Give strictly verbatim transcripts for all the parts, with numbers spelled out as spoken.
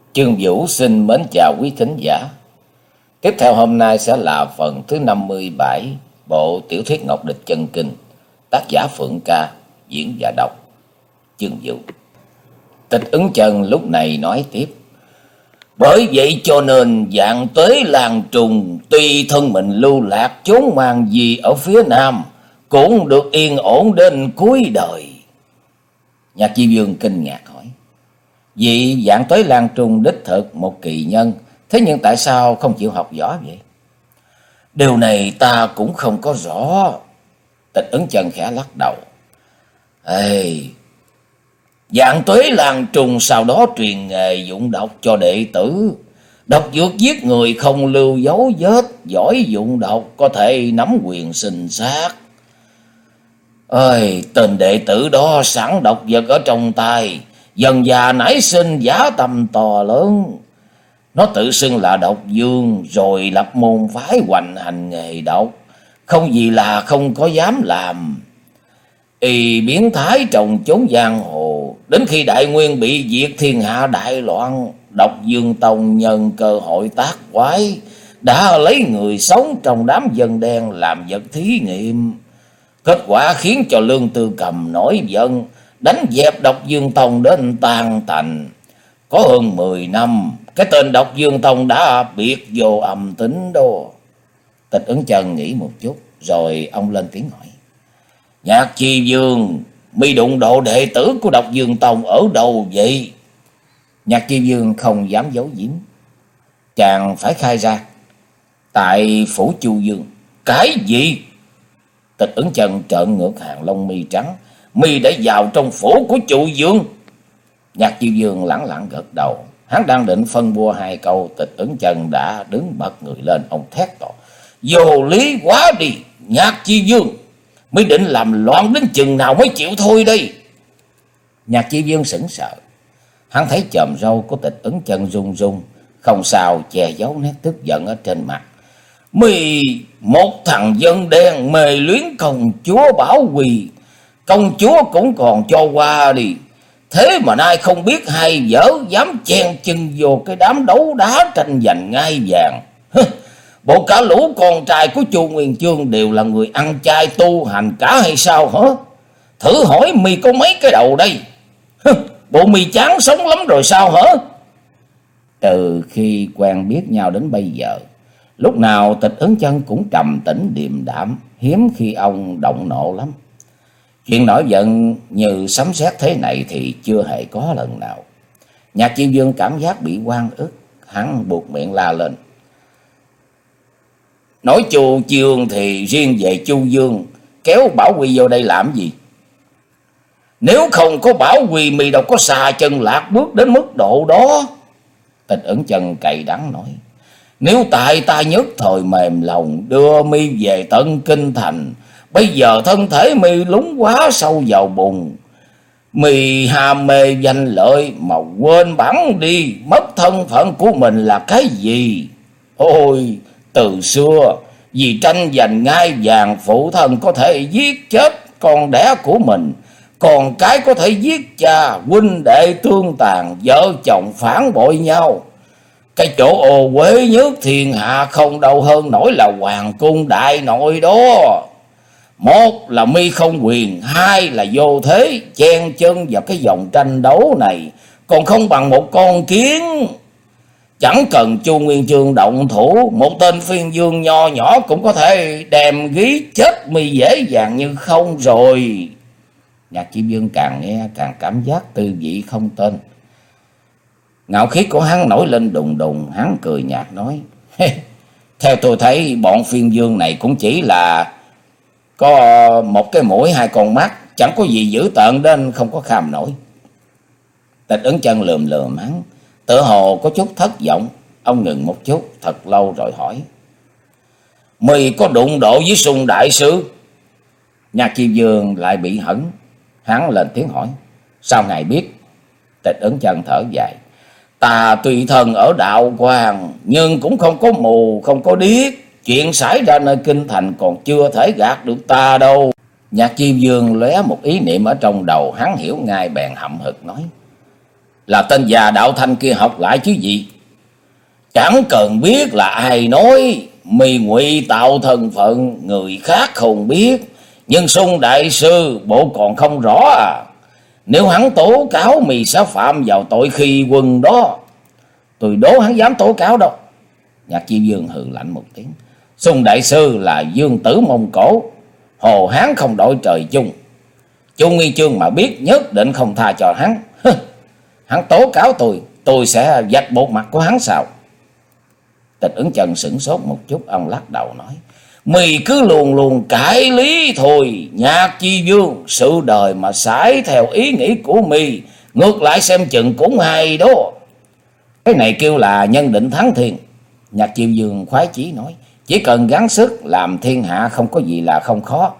Chương Vũ xin mến chào quý thính giả. Tiếp theo hôm nay sẽ là phần thứ năm mươi bảy bộ tiểu thuyết Ngọc Địch Chân Kinh, tác giả Phượng Ca, diễn và đọc Chương Vũ. Tịch Ứng Chân lúc này nói tiếp: bởi vậy cho nên Vạn Tuế Lang Trùng tuy thân mình lưu lạc chốn mang gì ở phía nam, cũng được yên ổn đến cuối đời. Nhạc Chi Vương kinh ngạc hỏi: vị Vạn Tuế Lang Trùng đích thực một kỳ nhân, thế nhưng tại sao không chịu học võ vậy? Điều này ta cũng không có rõ. Tịch Ứng Chân khẽ lắc đầu. Ê, Vạn Tuế Lang Trùng sau đó truyền nghề dụng độc cho đệ tử. Độc dược giết người không lưu dấu vết, giỏi dụng độc có thể nắm quyền sinh sát. Ơi, tên đệ tử đó sẵn độc vật ở trong tay, dần già nảy sinh giả tâm to lớn. Nó tự xưng là độc vương, rồi lập môn phái hoành hành nghề độc, không gì là không có dám làm. Y biến thái trong chốn giang hồ, đến khi Đại Nguyên bị diệt, thiên hạ đại loạn, Độc Vương Tông nhân cơ hội tác quái, đã lấy người sống trong đám dân đen làm vật thí nghiệm. Kết quả khiến cho Lương Tư Cầm nổi giận, đánh dẹp Độc Vương Tông đến tan tành. Có hơn mười năm, cái tên Độc Vương Tông đã biệt vô âm tính đó. Tịch Ứng Chân nghĩ một chút, rồi ông lên tiếng hỏi: Nhạc Chi Vương, mi đụng độ đệ tử của Độc Vương Tông ở đâu vậy? Nhạc Chi Vương không dám giấu giếm, chàng phải khai ra: tại phủ Chu Dương. Cái gì? Tịch Ứng Chân trợn ngược hàng lông mi trắng. Mi đã vào trong phủ của Chu Dương? Nhạc Chi Vương lẳng lặng gật đầu. Hắn đang định phân bua hai câu, Tịch Ứng Chân đã đứng bật người lên. Ông thét to: vô lý quá đi! Nhạc Chi Vương, mi định làm loạn đến chừng nào mới chịu thôi đây? Nhạc Chi Vương sững sờ. Hắn thấy chòm râu của Tịch Ứng Chân rung rung, không sao che giấu nét tức giận ở trên mặt. Mi một thằng dân đen mê luyến công chúa Bảo Quỳ, công chúa cũng còn cho qua đi, thế mà nay không biết hay dở, dám chen chân vô cái đám đấu đá tranh giành ngai vàng. Bộ cả lũ con trai của Chu Nguyên Chương đều là người ăn chay tu hành cả hay sao hả? Thử hỏi mi có mấy cái đầu đây? Bộ mi chán sống lắm rồi sao hả? Từ khi quen biết nhau đến bây giờ, lúc nào Tịch Ứng Chân cũng trầm tĩnh điềm đạm, hiếm khi ông động nộ lắm. Chuyện nổi giận như sấm sét thế này thì chưa hề có lần nào. Nhạc Chi Vương cảm giác bị oan ức, hắn buộc miệng la lên: nói Chu Dương thì riêng về Chu Dương, kéo Bảo Quy vô đây làm gì? Nếu không có Bảo Quy, mi đâu có xà chân lạc bước đến mức độ đó. Tịch Ứng Chân cay đắng nói: nếu tại ta nhất thời mềm lòng đưa mi về tận kinh thành, bây giờ thân thể mi lún quá sâu vào bùn, mi ham mê danh lợi mà quên bản đi mất thân phận của mình là cái gì. Ôi, từ xưa vì tranh giành ngai vàng, phụ thân có thể giết chết con đẻ của mình, con cái có thể giết cha, huynh đệ tương tàn, vợ chồng phản bội nhau. Cái chỗ ô uế nhất thiên hạ không đâu hơn nổi là hoàng cung đại nội đó. Một là mi không quyền, hai là vô thế, chen chân vào cái vòng tranh đấu này còn không bằng một con kiến. Chẳng cần Chu Nguyên Chương động thủ, một tên phiên vương nho nhỏ cũng có thể đem gí chết mi dễ dàng như không rồi. Nhạc Chi Vương càng nghe càng cảm giác tư vị không tên. Ngạo khí của hắn nổi lên đùng đùng, hắn cười nhạt nói: theo tôi thấy bọn phiên vương này cũng chỉ là có một cái mũi hai con mắt, chẳng có gì dữ tợn đến không có kham nổi. Tịch Ứng Chân lườm lườm hắn, tự hồ có chút thất vọng. Ông ngừng một chút thật lâu rồi hỏi: mi có đụng độ với Sung đại sư? Nhạc Chi Vương lại bị hẫng, hắn lên tiếng hỏi: sao ngài biết? Tịch Ứng Chân thở dài: ta tùy thân ở đạo quan, nhưng cũng không có mù không có điếc, chuyện xảy ra nơi kinh thành còn chưa thể gạt được ta đâu. Nhạc Chi Vương lóe một ý niệm ở trong đầu, hắn hiểu ngay bèn hậm hực nói: là tên già đạo thanh kia học lại chứ gì. Chẳng cần biết là ai nói, mi ngụy tạo thân phận người khác không biết, nhưng Sung đại sư bộ còn không rõ à. Nếu hắn tố cáo mi sẽ phạm vào tội khi quân đó. Tôi đố hắn dám tố cáo đâu. Nhạc Chi Dương hừ lạnh một tiếng. Sung đại sư là dương tử Mông Cổ, Hồ Hán không đội trời chung. Chu Nghi Chương mà biết nhất định không tha cho hắn. Hắn tố cáo tôi, tôi sẽ vạch bộ mặt của hắn sao? Tịch Ứng Chân sửng sốt một chút, ông lắc đầu nói: mì cứ luôn luôn cãi lý thôi. Nhạc Chi Dương, sự đời mà sải theo ý nghĩ của mì, ngược lại xem chừng cũng hay đó. Cái này kêu là nhân định thắng thiên. Nhạc Chi Dương khoái chí nói: chỉ cần gắng sức làm thiên hạ không có gì là không khó.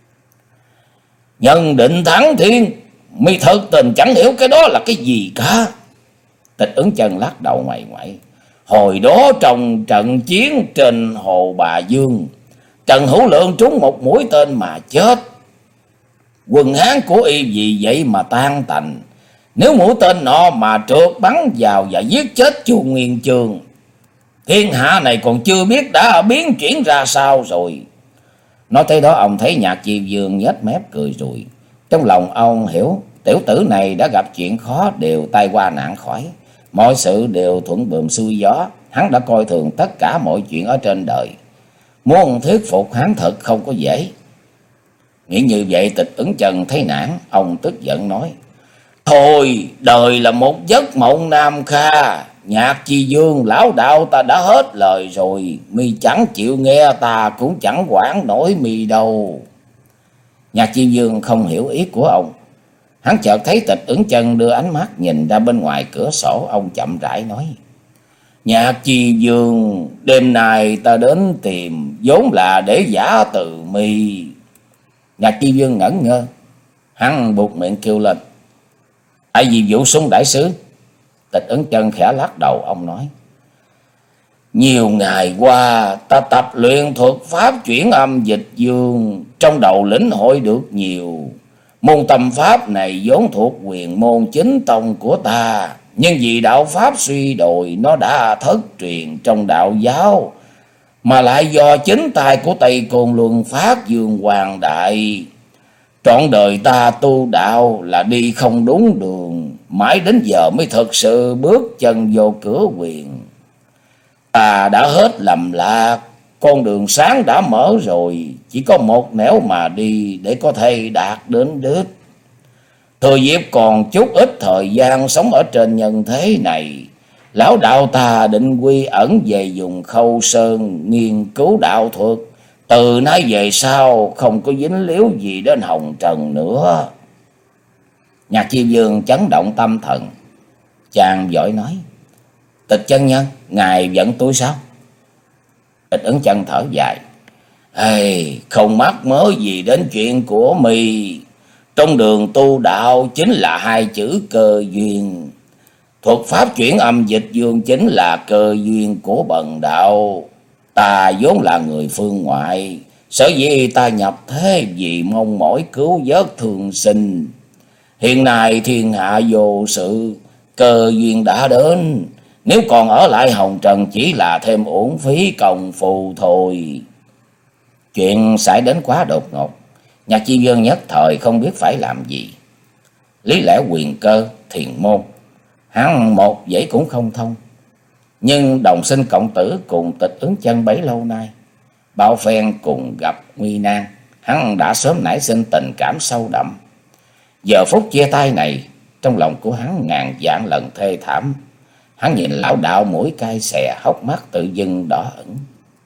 Nhân định thắng thiên, mi thật tình chẳng hiểu cái đó là cái gì cả. Tịch Ứng Chân lắc đầu ngoại ngoại. Hồi đó trong trận chiến trên hồ Bà Dương, Trần Hữu Lượng trúng một mũi tên mà chết. Quân Hán của y vì vậy mà tan tành. Nếu mũi tên nọ mà trượt bắn vào và giết chết Chu Nguyên Chương, thiên hạ này còn chưa biết đã biến chuyển ra sao rồi. Nói tới đó ông thấy Nhạc Chi Dương nhếch mép cười rồi. Trong lòng ông hiểu tiểu tử này đã gặp chuyện khó đều tai qua nạn khỏi, mọi sự đều thuận buồm xuôi gió. Hắn đã coi thường tất cả mọi chuyện ở trên đời, muốn thuyết phục hắn thật không có dễ. Nghĩ như vậy Tịch Ứng Chân thấy nản, ông tức giận nói: thôi, đời là một giấc mộng nam kha. Nhạc Chi Dương lão đạo ta đã hết lời rồi, mi chẳng chịu nghe ta cũng chẳng quản nổi mi đâu. Nhạc Chi Dương không hiểu ý của ông. Hắn chợt thấy Tịch Ứng Chân đưa ánh mắt nhìn ra bên ngoài cửa sổ. Ông chậm rãi nói: Nhạc Chi Dương, đêm nay ta đến tìm vốn là để giả từ mi. Nhạc Chi Dương ngẩn ngơ, hắn buột miệng kêu lên: tại vì vụ Sung đại sứ. Tịch Ứng Chân khẽ lắc đầu, ông nói: nhiều ngày qua ta tập luyện thuật pháp chuyển âm dịch dương, trong đầu lĩnh hội được nhiều. Môn tâm pháp này vốn thuộc quyền môn chính tông của ta, nhưng vì đạo pháp suy đồi nó đã thất truyền trong đạo giáo, mà lại do chính tay của Tây Côn Luân Phát Dương Hoàng Đại. Trọn đời ta tu đạo là đi không đúng đường, mãi đến giờ mới thực sự bước chân vô cửa quyền. Ta đã hết lầm lạc, con đường sáng đã mở rồi, chỉ có một nẻo mà đi để có thể đạt đến đích. Thừa dịp còn chút ít thời gian sống ở trên nhân thế này, lão đạo ta định quy ẩn về vùng Khâu Sơn nghiên cứu đạo thuật. Từ nay về sau không có dính líu gì đến hồng trần nữa. Nhạc Chi Dương chấn động tâm thần, chàng vội nói: Tịch chân nhân, ngài giận tôi sao? Tịch Ứng Chân thở dài: hey, không mắc mớ gì đến chuyện của mi. Trong đường tu đạo chính là hai chữ cơ duyên. Thuật pháp chuyển âm dịch dương chính là cơ duyên của bần đạo. Ta vốn là người phương ngoại, sở dĩ ta nhập thế vì mong mỏi cứu vớt thường sinh. Hiện nay thiên hạ vô sự, cơ duyên đã đến, nếu còn ở lại hồng trần chỉ là thêm uổng phí công phu thôi. Chuyện xảy đến quá đột ngột, Nhạc Chi Dương nhất thời không biết phải làm gì. Lý lẽ quyền cơ, thiền môn, hắn một vậy cũng không thông. Nhưng đồng sinh cộng tử cùng Tịch Ứng Chân bấy lâu nay, bao phen cùng gặp nguy nan, hắn đã sớm nảy sinh tình cảm sâu đậm. Giờ phút chia tay này, trong lòng của hắn ngàn vạn lần thê thảm. Hắn nhìn lão đạo mũi cay xè, hốc mắt tự dưng đỏ ửng.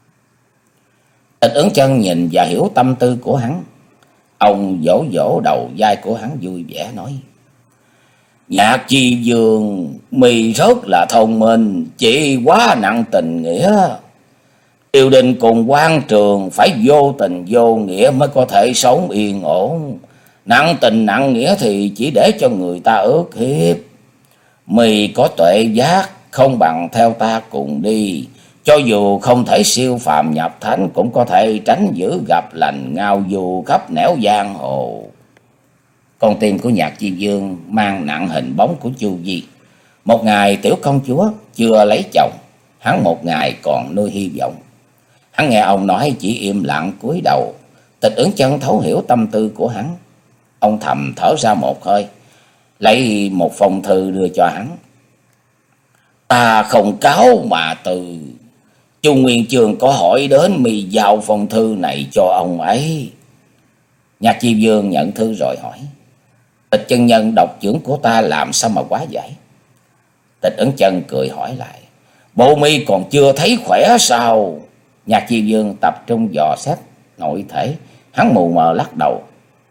Tịch Ứng Chân nhìn và hiểu tâm tư của hắn. Ông vỗ vỗ đầu vai của hắn vui vẻ nói: Nhạc Chi Dương, mi rất là thông minh, chỉ quá nặng tình nghĩa. Triều đình cùng quan trường phải vô tình vô nghĩa mới có thể sống yên ổn. Nặng tình nặng nghĩa thì chỉ để cho người ta ức hiếp. Mi có tuệ giác, không bằng theo ta cùng đi. Cho dù không thể siêu phàm nhập thánh, cũng có thể tránh dữ gặp lành, ngao du khắp nẻo giang hồ. Con tim của Nhạc Chi Dương mang nặng hình bóng của Chu Di. Một ngày tiểu công chúa chưa lấy chồng, hắn một ngày còn nuôi hy vọng. Hắn nghe ông nói chỉ im lặng cúi đầu. Tịch Ứng Chân thấu hiểu tâm tư của hắn. Ông thầm thở ra một hơi, lấy một phong thư đưa cho hắn. Ta không cáo mà từ. Chu Nguyên Chương có hỏi đến, mi giao phong thư này cho ông ấy. Nhạc Chi Vương nhận thư rồi hỏi. Tịch chân nhân độc trưởng của ta làm sao mà quá giải? Tịch Ứng Chân cười hỏi lại. Bộ mi còn chưa thấy khỏe sao? Nhạc Chi Vương tập trung dò xét nội thể. Hắn mù mờ lắc đầu.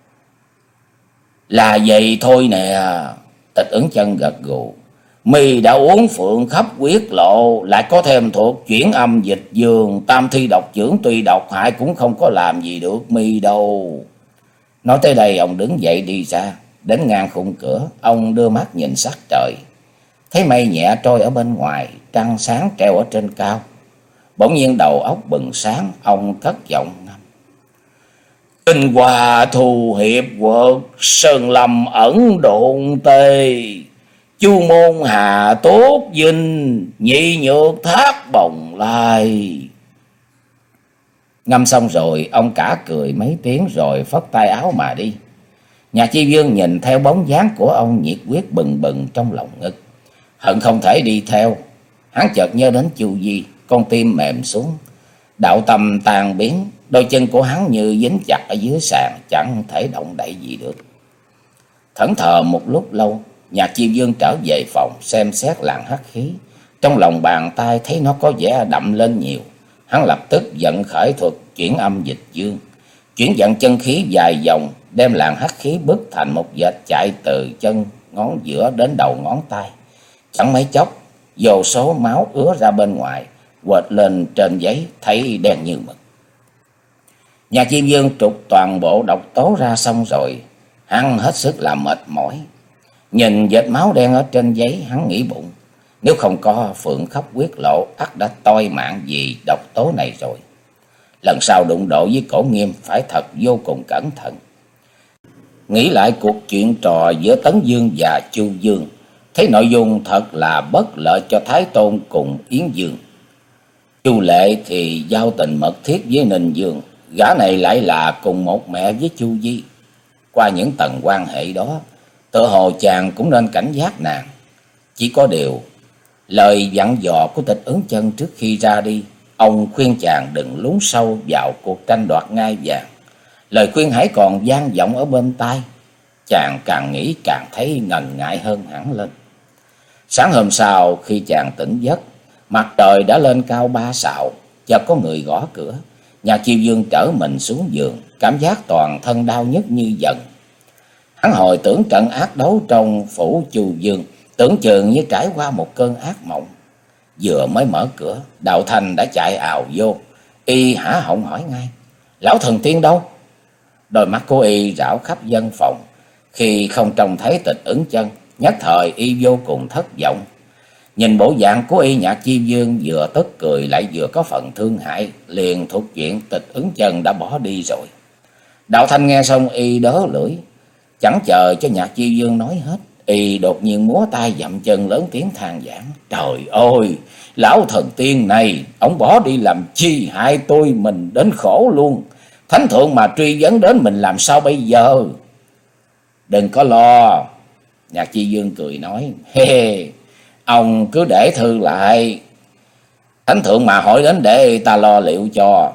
Là vậy thôi nè. Tịch Ứng Chân gật gù. Mi đã uống phượng khắp quyết lộ, lại có thêm thuộc chuyển âm dịch dương, tam thi độc trưởng tuy độc hại cũng không có làm gì được mi đâu. Nói tới đây ông đứng dậy đi ra, đến ngang khung cửa, ông đưa mắt nhìn sắc trời. Thấy mây nhẹ trôi ở bên ngoài, trăng sáng treo ở trên cao. Bỗng nhiên đầu óc bừng sáng, ông cất giọng ngâm. Kinh Hoa thù hiệp quật, sơn lâm ẩn độn tê. Chu môn hà tốt dinh, nhị nhược thác bồng lai. Ngâm xong rồi, ông cả cười mấy tiếng rồi phất tay áo mà đi. Nhạc Chi Vương nhìn theo bóng dáng của ông, nhiệt huyết bừng bừng trong lòng ngực. Hận không thể đi theo. Hắn chợt nhớ đến Chu Di, con tim mềm xuống. Đạo tâm tan biến, đôi chân của hắn như dính chặt ở dưới sàn, chẳng thể động đậy gì được. Thẫn thờ một lúc lâu, Nhạc Chi Vương trở về phòng xem xét làn hắc khí. Trong lòng bàn tay thấy nó có vẻ đậm lên nhiều. Hắn lập tức vận khởi thuật chuyển âm dịch dương, chuyển vận chân khí dài dòng, đem làn hắc khí bứt thành một vệt chạy từ chân ngón giữa đến đầu ngón tay. Chẳng mấy chốc, vô số máu ứa ra bên ngoài, quệt lên trên giấy thấy đen như mực. Nhạc Chi Vương trục toàn bộ độc tố ra xong rồi, hắn hết sức làm mệt mỏi. Nhìn vệt máu đen ở trên giấy, hắn nghĩ bụng, nếu không có phượng khóc quyết lộ, ắt đã toi mạng vì độc tố này rồi. Lần sau đụng độ với Cổ Nghiêm phải thật vô cùng cẩn thận. Nghĩ lại cuộc chuyện trò giữa Tấn Dương và Chu Dương, thấy nội dung thật là bất lợi cho Thái Tôn cùng Yến Dương. Chu Lệ thì giao tình mật thiết với Ninh Dương, gã này lại là cùng một mẹ với Chu Di. Qua những tầng quan hệ đó, tự hồ chàng cũng nên cảnh giác nàng. Chỉ có điều, lời dặn dò của Tịch Ứng Chân trước khi ra đi, ông khuyên chàng đừng lún sâu vào cuộc tranh đoạt ngai vàng. Lời khuyên hãy còn vang vọng ở bên tai. Chàng càng nghĩ càng thấy ngần ngại hơn hẳn lên. Sáng hôm sau khi chàng tỉnh giấc, mặt trời đã lên cao ba sào, chợt có người gõ cửa. Nhạc Chi Vương trở mình xuống giường, cảm giác toàn thân đau nhức như dần. Hắn hồi tưởng trận ác đấu trong phủ Chu Dương, tưởng chừng như trải qua một cơn ác mộng. Vừa mới mở cửa, Đạo Thanh đã chạy ào vô. Y há họng hỏi ngay, lão thần tiên đâu? Đôi mắt của y rảo khắp dân phòng. Khi không trông thấy Tịch Ứng Chân, nhất thời y vô cùng thất vọng. Nhìn bộ dạng của y, Nhạc Chi Vương vừa tức cười lại vừa có phần thương hại, liền thuộc chuyện Tịch Ứng Chân đã bỏ đi rồi. Đạo Thanh nghe xong y đớ lưỡi, chẳng chờ cho Nhạc Chi Vương nói hết, y đột nhiên múa tay dậm chân lớn tiếng than vãn. Trời ơi, lão thần tiên này, ông bỏ đi làm chi hại tôi mình đến khổ luôn. Thánh thượng mà truy vấn đến mình làm sao bây giờ? Đừng có lo. Nhạc Chi Vương cười nói, he he, ông cứ để thư lại. Thánh thượng mà hỏi đến để ta lo liệu cho.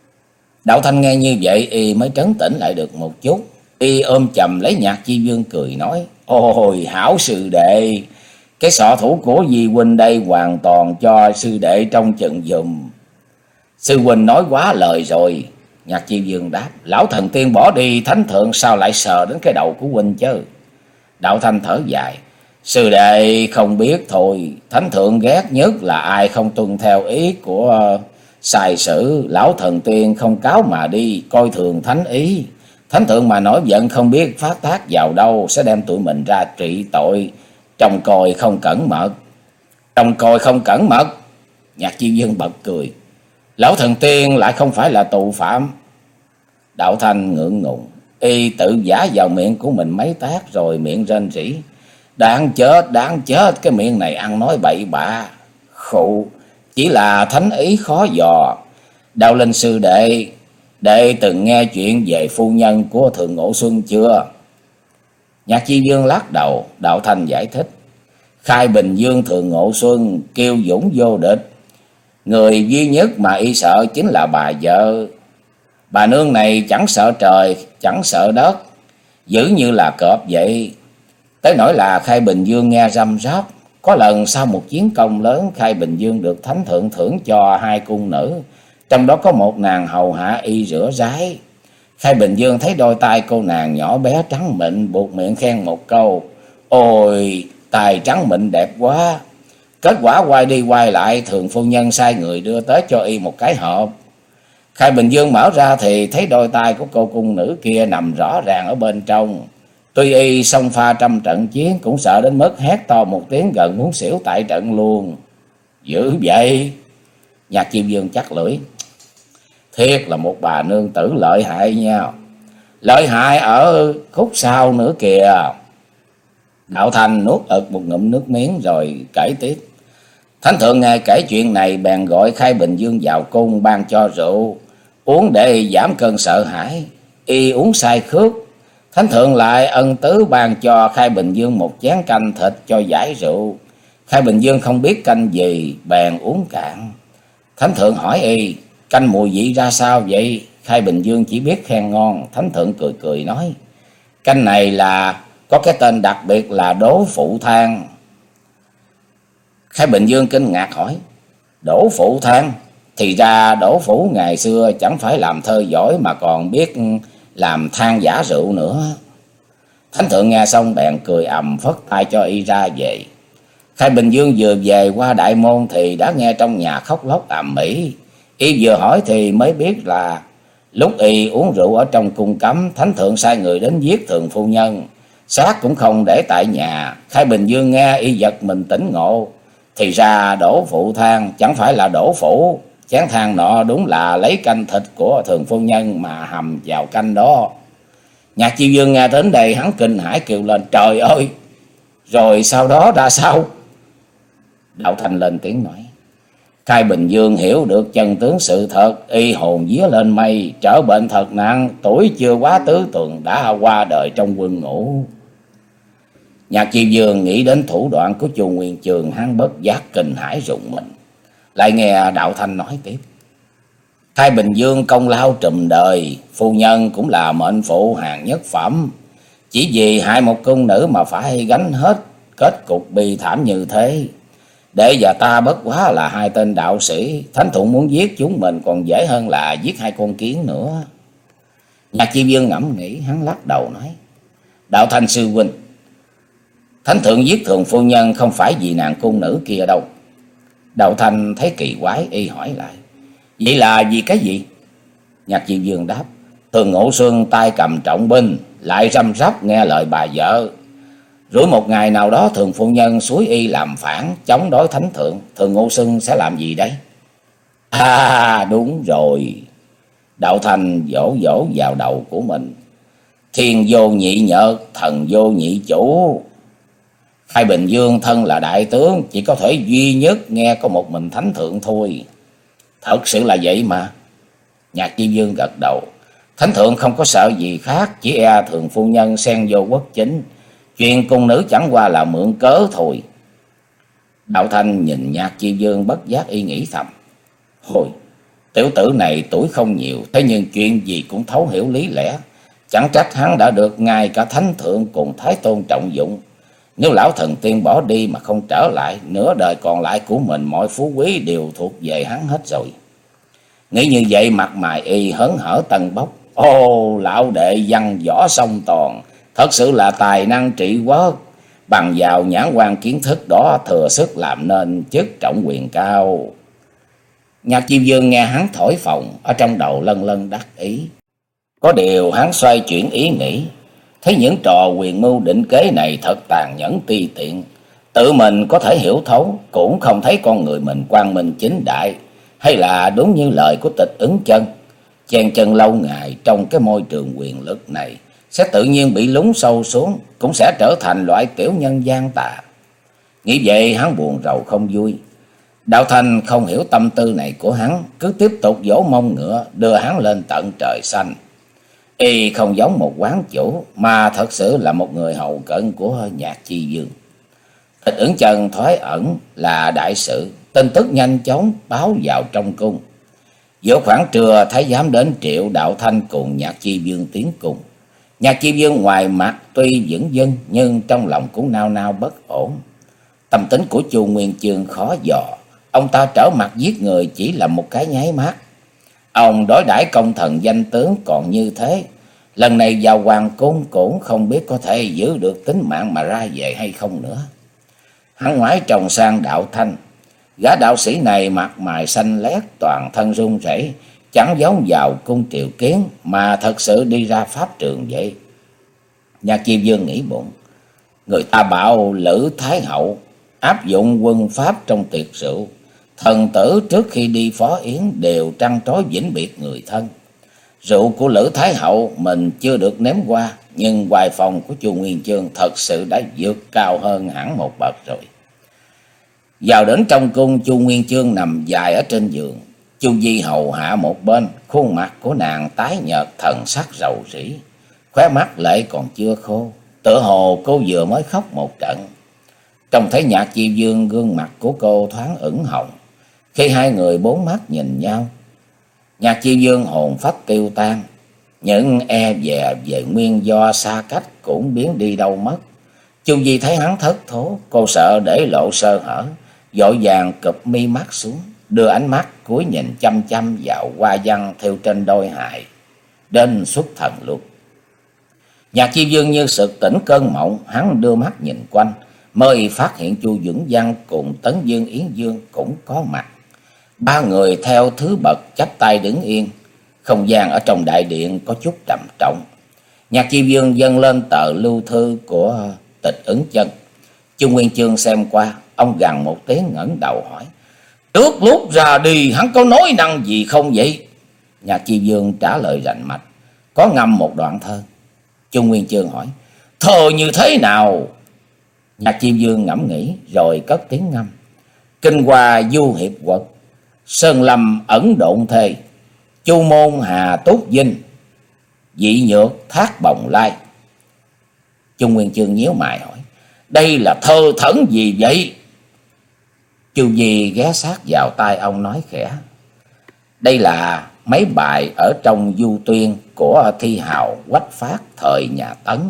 Đạo Thanh nghe như vậy y mới trấn tĩnh lại được một chút. Y ôm chầm lấy Nhạc Chi Vương cười nói, ôi hảo sư đệ, cái xọ thủ của Di huynh đây hoàn toàn cho sư đệ trong chừng giùm. Sư huynh nói quá lời rồi. Nhạc Chi Vương đáp, lão thần tiên bỏ đi, thánh thượng sao lại sờ đến cái đầu của huynh chứ? Đạo Thanh thở dài, sư đệ không biết thôi, thánh thượng ghét nhất là ai không tuân theo ý của uh, sai sử. Lão thần tiên không cáo mà đi, coi thường thánh ý. Thánh thượng mà nổi giận không biết phát tác vào đâu, sẽ đem tụi mình ra trị tội. Trông coi không cẩn mật. Trông coi không cẩn mật. Nhạc Chi Vương bật cười, lão thần tiên lại không phải là tù phạm. Đạo Thanh ngượng ngùng, y tự giả vào miệng của mình mấy tác rồi miệng rên rỉ. Đáng chết, đáng chết, cái miệng này ăn nói bậy bạ. Khụ, chỉ là thánh ý khó dò. Đạo Linh sư đệ, đệ từng nghe chuyện về phu nhân của Thượng Ngộ Xuân chưa? Nhạc Chi Dương lắc đầu. Đạo Thanh giải thích. Khai Bình Dương Thượng Ngộ Xuân kiêu dũng vô địch, người duy nhất mà y sợ chính là bà vợ. Bà nương này chẳng sợ trời, chẳng sợ đất, dữ như là cọp vậy. Tới nỗi là Khai Bình Dương nghe răm rắp. Có lần sau một chiến công lớn, Khai Bình Dương được thánh thượng thưởng cho hai cung nữ, trong đó có một nàng hầu hạ y rửa ráy. Khai Bình Dương thấy đôi tay cô nàng nhỏ bé trắng mịn, buột miệng khen một câu: ôi, tài trắng mịn đẹp quá. Kết quả quay đi quay lại, thường phu nhân sai người đưa tới cho y một cái hộp. Khai Bình Dương mở ra thì thấy đôi tay của cô cung nữ kia nằm rõ ràng ở bên trong. Tuy y xông pha trăm trận chiến, cũng sợ đến mức hét to một tiếng gần muốn xỉu tại trận luôn. Dữ vậy. Nhạc Chiêm Dương chắc lưỡi. Thiệt là một bà nương tử lợi hại nha. Lợi hại ở khúc sau nữa kìa. Đạo Thanh nuốt ực một ngụm nước miếng rồi kể tiếp. Thánh thượng nghe kể chuyện này bèn gọi Khai Bình Dương vào cung, ban cho rượu uống để giảm cơn sợ hãi. Y uống say khước, thánh thượng lại ân tứ ban cho Khai Bình Dương một chén canh thịt cho giải rượu. Khai Bình Dương không biết canh gì bèn uống cạn. Thánh thượng hỏi y: canh mùi vị ra sao vậy? Khai Bình Dương chỉ biết khen ngon. Thánh thượng cười cười nói: canh này là có cái tên đặc biệt là Đỗ Phụ Thang. Khai Bình Dương kinh ngạc hỏi: Đỗ Phụ Thang? Thì ra Đỗ Phủ ngày xưa chẳng phải làm thơ giỏi mà còn biết làm than giả rượu nữa. Thánh thượng nghe xong bèn cười ầm, phất tay cho y ra về. Khai Bình Dương vừa về qua đại môn thì đã nghe trong nhà khóc lóc ầm ĩ. Y vừa hỏi thì mới biết là lúc y uống rượu ở trong cung cấm, thánh thượng sai người đến giết thường phu nhân, xác cũng không để tại nhà. Khai Bình Dương nghe y giật mình tỉnh ngộ. Thì ra Đỗ Phụ Thang chẳng phải là Đỗ Phủ. Chén than nọ đúng là lấy canh thịt của thường phu nhân mà hầm vào canh đó. Nhạc Chi Dương nghe đến đây hắn kinh hãi kêu lên: trời ơi! Rồi sau đó ra sao? Đạo Thanh lên tiếng nói: Khai Bình Dương hiểu được chân tướng sự thật, y hồn vía lên mây, trở bệnh thật nặng, tuổi chưa quá tứ tuần đã qua đời trong quân ngũ. Nhạc Chi Dương nghĩ đến thủ đoạn của Chu Nguyên Chương, hắn bất giác kinh hãi rùng mình. Lại nghe Đạo Thanh nói tiếp: Khai Bình Dương công lao trùm đời, phu nhân cũng là mệnh phụ hàng nhất phẩm, chỉ vì hại một cung nữ mà phải gánh hết kết cục bi thảm như thế. Đệ và ta bất quá là hai tên đạo sĩ, thánh thượng muốn giết chúng mình còn dễ hơn là giết hai con kiến nữa. Nhạc Chi Dương ngẫm nghĩ, hắn lắc đầu nói: Đạo Thanh sư huynh, thánh thượng giết thường phu nhân không phải vì nàng cung nữ kia đâu. Đạo Thanh thấy kỳ quái, y hỏi lại: vậy là vì cái gì? Nhạc Chi Dương đáp: Thường Ngộ Xuân tay cầm trọng binh, lại răm rắp nghe lời bà vợ. Rồi một ngày nào đó thường phu nhân xúi y làm phản, chống đối thánh thượng, Thường Ngộ Xuân sẽ làm gì đấy? À đúng rồi. Đạo Thanh vỗ vỗ vào đầu của mình: thiên vô nhị nhợt, thần vô nhị chủ. Khai Bình Dương thân là đại tướng, chỉ có thể duy nhất nghe có một mình thánh thượng thôi. Thật sự là vậy mà. Nhạc Chi Dương gật đầu: thánh thượng không có sợ gì khác, chỉ e thường phu nhân xen vô quốc chính, chuyện cung nữ chẳng qua là mượn cớ thôi. Đạo Thanh nhìn Nhạc Chi Dương bất giác y nghĩ thầm: hồi tiểu tử này tuổi không nhiều, thế nhưng chuyện gì cũng thấu hiểu lý lẽ, chẳng trách hắn đã được ngay cả thánh thượng cùng thái tôn trọng dụng. Nếu lão thần tiên bỏ đi mà không trở lại, nửa đời còn lại của mình mọi phú quý đều thuộc về hắn hết rồi. Nghĩ như vậy mặt mày y hớn hở tân bốc: ô, lão đệ văn võ song toàn, thật sự là tài năng trị quốc, bằng vào nhãn quan kiến thức đó thừa sức làm nên chức trọng quyền cao. Nhạc Chi Dương nghe hắn thổi phồng, ở trong đầu lân lân đắc ý. Có điều hắn xoay chuyển ý nghĩ, thấy những trò quyền mưu định kế này thật tàn nhẫn ti tiện, tự mình có thể hiểu thấu, cũng không thấy con người mình quang minh chính đại. Hay là đúng như lời của Tịch Ứng Chân, chen chân lâu ngày trong cái môi trường quyền lực này, sẽ tự nhiên bị lún sâu xuống, cũng sẽ trở thành loại tiểu nhân gian tà. Nghĩ vậy hắn buồn rầu không vui. Đạo Thanh không hiểu tâm tư này của hắn, cứ tiếp tục vỗ mông ngựa đưa hắn lên tận trời xanh. Y không giống một quán chủ, mà thật sự là một người hầu cận của Nhạc Chi Dương. Tịch Ưng Chân thoái ẩn là đại sự, tin tức nhanh chóng báo vào trong cung. Giữa khoảng trưa, thái giám đến triệu Đạo Thanh cùng Nhạc Chi Dương tiến cung. Nhạc Chi Dương ngoài mặt tuy vững vâng, nhưng trong lòng cũng nao nao bất ổn. Tâm tính của Chu Nguyên Chương khó dò. Ông ta trở mặt giết người chỉ là một cái nháy mắt. Ông đối đãi công thần danh tướng còn như thế, lần này vào hoàng cung cũng không biết có thể giữ được tính mạng mà ra về hay không nữa. Hắn ngoái trồng sang Đạo Thanh. Gã đạo sĩ này mặt mày xanh lét, toàn thân run rẩy, chẳng giống vào cung triệu kiến mà thật sự đi ra pháp trường vậy. Nhạc Chi Dương nghĩ bụng, người ta bảo Lữ Thái Hậu áp dụng quân pháp trong tiệc rượu, thần tử trước khi đi phó yến đều trăn trối vĩnh biệt người thân. Rượu của Lữ Thái Hậu mình chưa được nếm qua, nhưng hoài phong của Chu Nguyên Chương thật sự đã vượt cao hơn hẳn một bậc rồi. Vào đến trong cung, Chu Nguyên Chương nằm dài ở trên giường. Chu Di hầu hạ một bên, khuôn mặt của nàng tái nhợt, thần sắc rầu rĩ, khóe mắt lệ còn chưa khô, tựa hồ cô vừa mới khóc một trận. Trông thấy Nhạc Chi Dương, gương mặt của cô thoáng ửng hồng. Khi hai người bốn mắt nhìn nhau, Nhạc Chi Dương hồn phách tiêu tan, những e dè về nguyên do xa cách cũng biến đi đâu mất. Chu Di thấy hắn thất thố, cô sợ để lộ sơ hở, vội vàng cụp mi mắt xuống, đưa ánh mắt cúi nhìn chăm chăm vào hoa văn theo trên đôi hài, đến xuất thần luôn. Nhạc Chi Dương như sực tỉnh cơn mộng, hắn đưa mắt nhìn quanh, mới phát hiện Chu Vững Văn cùng Tấn Dương Yến Dương cũng có mặt. Ba người theo thứ bậc chắp tay đứng yên. Không gian ở trong đại điện có chút trầm trọng. Nhạc Chi Dương dâng lên tờ lưu thư của Tịch Ưng Chân. Chu Nguyên Chương xem qua, ông gằn một tiếng ngẩng đầu hỏi, trước lúc ra đi hắn có nói năng gì không vậy? Nhạc Chi Dương trả lời rành mạch, có ngâm một đoạn thơ. Chu Nguyên Chương hỏi, thơ như thế nào? Nhạc Chi Dương ngẫm nghĩ rồi cất tiếng ngâm. Kinh hoa du hiệp quật, sơn lâm ẩn độn thề, chu môn hà tốt dinh, dị nhược thác bồng lai. Chu Nguyên Chương nhíu mày hỏi, đây là thơ thẩn gì vậy? Chu Di ghé sát vào tai ông nói khẽ, đây là mấy bài ở trong du tuyên của thi hào Quách Phát thời nhà Tấn.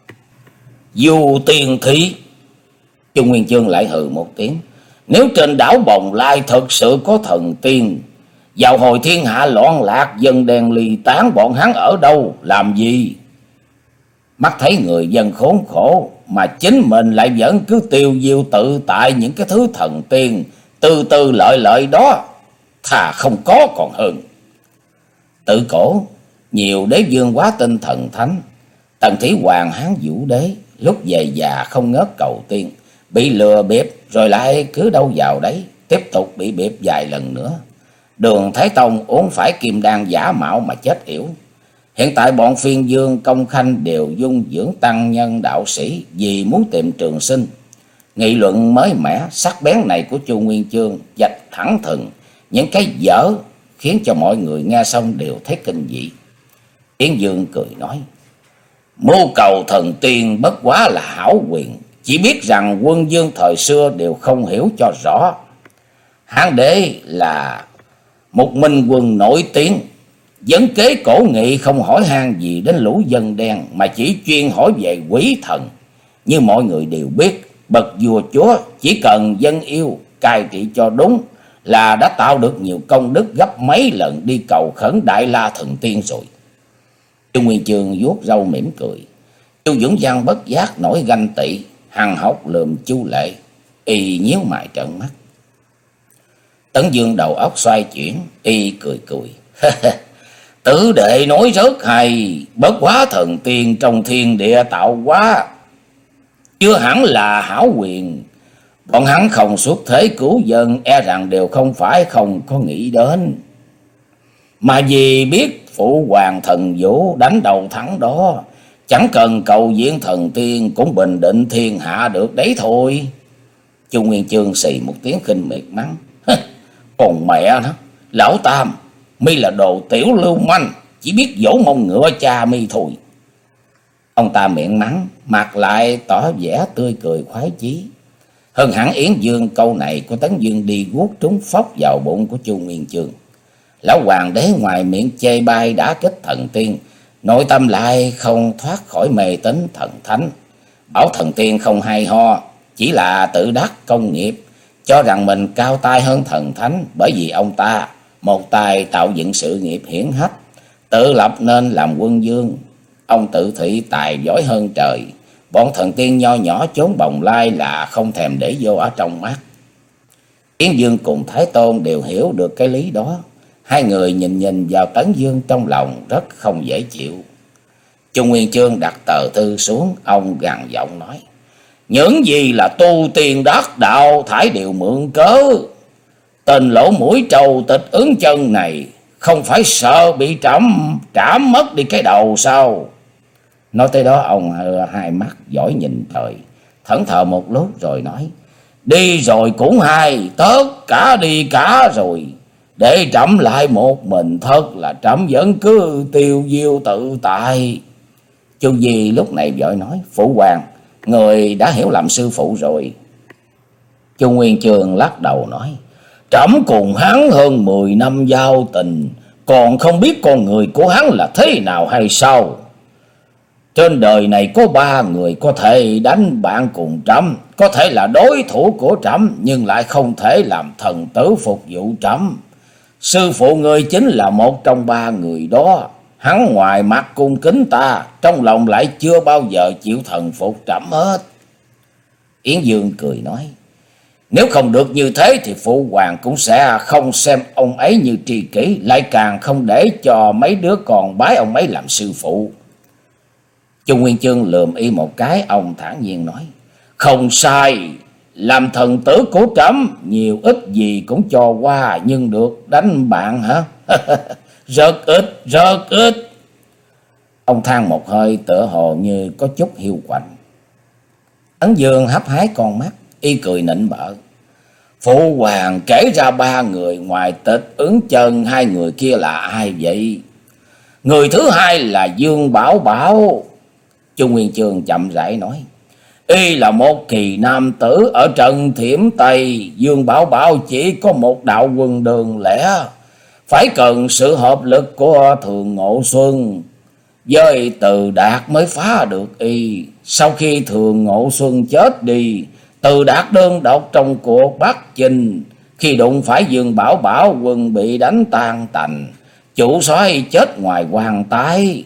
Du tiên thí. Chu Nguyên Chương lại hừ một tiếng, nếu trên đảo Bồng Lai thật sự có thần tiên, vào hồi thiên hạ loạn lạc, dân đen ly tán, bọn hắn ở đâu làm gì? Mắt thấy người dân khốn khổ mà chính mình lại vẫn cứ tiêu diêu tự tại những cái thứ thần tiên từ từ lợi lợi đó, thà không có còn hơn. Tự cổ nhiều đế vương quá tinh thần thánh, Tần Thủy Hoàng Hán Vũ Đế lúc về già không ngớt cầu tiên, bị lừa bịp rồi lại cứ đâu vào đấy, tiếp tục bị bịp vài lần nữa. Đường Thái Tông uống phải kim đan giả mạo mà chết yểu. Hiện tại bọn phiên dương công khanh đều dung dưỡng tăng nhân đạo sĩ vì muốn tìm trường sinh. Nghị luận mới mẻ sắc bén này của Chu Nguyên Chương vạch thẳng thừng những cái dở, khiến cho mọi người nghe xong đều thấy kinh dị. Yến Dương cười nói, mưu cầu thần tiên bất quá là hảo quyền, chỉ biết rằng quân dương thời xưa đều không hiểu cho rõ. Hán đế là một minh quân nổi tiếng, vấn kế cổ nghị không hỏi han gì đến lũ dân đen, mà chỉ chuyên hỏi về quỷ thần. Như mọi người đều biết, bậc vua chúa chỉ cần dân yêu cai trị cho đúng là đã tạo được nhiều công đức gấp mấy lần đi cầu khẩn Đại La thần tiên rồi. Chu Nguyên Chương vuốt râu mỉm cười. Chu Vững Văn bất giác nổi ganh tị, hằng hốc lườm Chu Lệ, y nhíu mày trợn mắt. Tấn Dương đầu óc xoay chuyển, y cười cười. Tử đệ nói rất hay, bất quá thần tiên trong thiên địa tạo hóa, chưa hẳn là hảo quyền. Bọn hắn không xuất thế cứu dân, e rằng đều không phải không có nghĩ đến, mà vì biết phụ hoàng thần vũ đánh đầu thắng đó, Chẳng cần cầu diễn thần tiên cũng bình định thiên hạ được đấy thôi. Chu Nguyên Chương xì một tiếng khinh miệt mắng. Còn mẹ nó, lão Tam, mi là đồ tiểu lưu manh, chỉ biết dỗ mông ngựa cha mi thôi. Ông ta miệng mắng, mặt lại tỏ vẻ tươi cười khoái chí. Hơn hẳn Yến Dương câu này của Tấn Dương đi guốc trúng phóc vào bụng của Chu Nguyên Chương. Lão hoàng đế ngoài miệng chê bai đã kích thần tiên, nội tâm lại không thoát khỏi mê tín thần thánh. Bảo thần tiên không hay ho, chỉ là tự đắc công nghiệp, cho rằng mình cao tay hơn thần thánh. Bởi vì ông ta một tay tạo dựng sự nghiệp hiển hách, tự lập nên làm quân vương. Ông tự thị tài giỏi hơn trời, bọn thần tiên nho nhỏ chốn bồng lai là không thèm để vô ở trong mắt. Yến Dương cùng Thái Tôn đều hiểu được cái lý đó. Hai người nhìn nhìn vào Tấn Dương trong lòng rất không dễ chịu. Chu Nguyên Chương đặt tờ thư xuống, ông gằn giọng nói: những gì là tu tiên đắc đạo thải đều mượn cớ. Tên lỗ mũi trầu tịch ứng chân này không phải sợ bị trẫm trảm mất đi cái đầu sao? Nói tới đó ông hai mắt giỏi nhìn trời, thẫn thờ một lúc rồi nói: đi rồi cũng hay, tất cả đi cả rồi. Để trẫm lại một mình thật là trẫm vẫn cứ tiêu diêu tự tại. Chu Di lúc này vội nói: phụ hoàng, người đã hiểu lầm sư phụ rồi. Chu Nguyên Chương lắc đầu nói: trẫm cùng hắn hơn mười năm giao tình, còn không biết con người của hắn là thế nào hay sao? Trên đời này có ba người có thể đánh bạn cùng trẫm, có thể là đối thủ của trẫm, nhưng lại không thể làm thần tử phục vụ trẫm. Sư phụ ngươi chính là một trong ba người đó. Hắn ngoài mặt cung kính ta, trong lòng lại chưa bao giờ chịu thần phục trẫm hết. Yến Dương cười nói: nếu không được như thế thì phụ hoàng cũng sẽ không xem ông ấy như tri kỷ, lại càng không để cho mấy đứa con bái ông ấy làm sư phụ. Chu Nguyên Chương lườm y một cái, ông thản nhiên nói: không sai, làm thần tử của trẫm nhiều ít gì cũng cho qua, nhưng được đánh bạn hả? Rất ít, rất ít. Ông than một hơi tựa hồ như có chút hiu quạnh. Ấn Dương hấp hái con mắt, y cười nịnh bợ: phụ hoàng kể ra ba người ngoài Tịch Ứng Chân, hai người kia là ai vậy? Người thứ hai là Dương Bảo Bảo. Chu Nguyên Chương chậm rãi nói: y là một kỳ nam tử ở Trần Thiểm Tây. Dương Bảo Bảo chỉ có một đạo quân đơn lẻ, phải cần sự hợp lực của Thường Ngộ Xuân với Từ Đạt mới phá được y. Sau khi Thường Ngộ Xuân chết đi, Từ Đạt đơn độc trong cuộc Bắc Chinh, khi đụng phải Dương Bảo Bảo, quân bị đánh tan tành, chủ soái chết ngoài quan tái.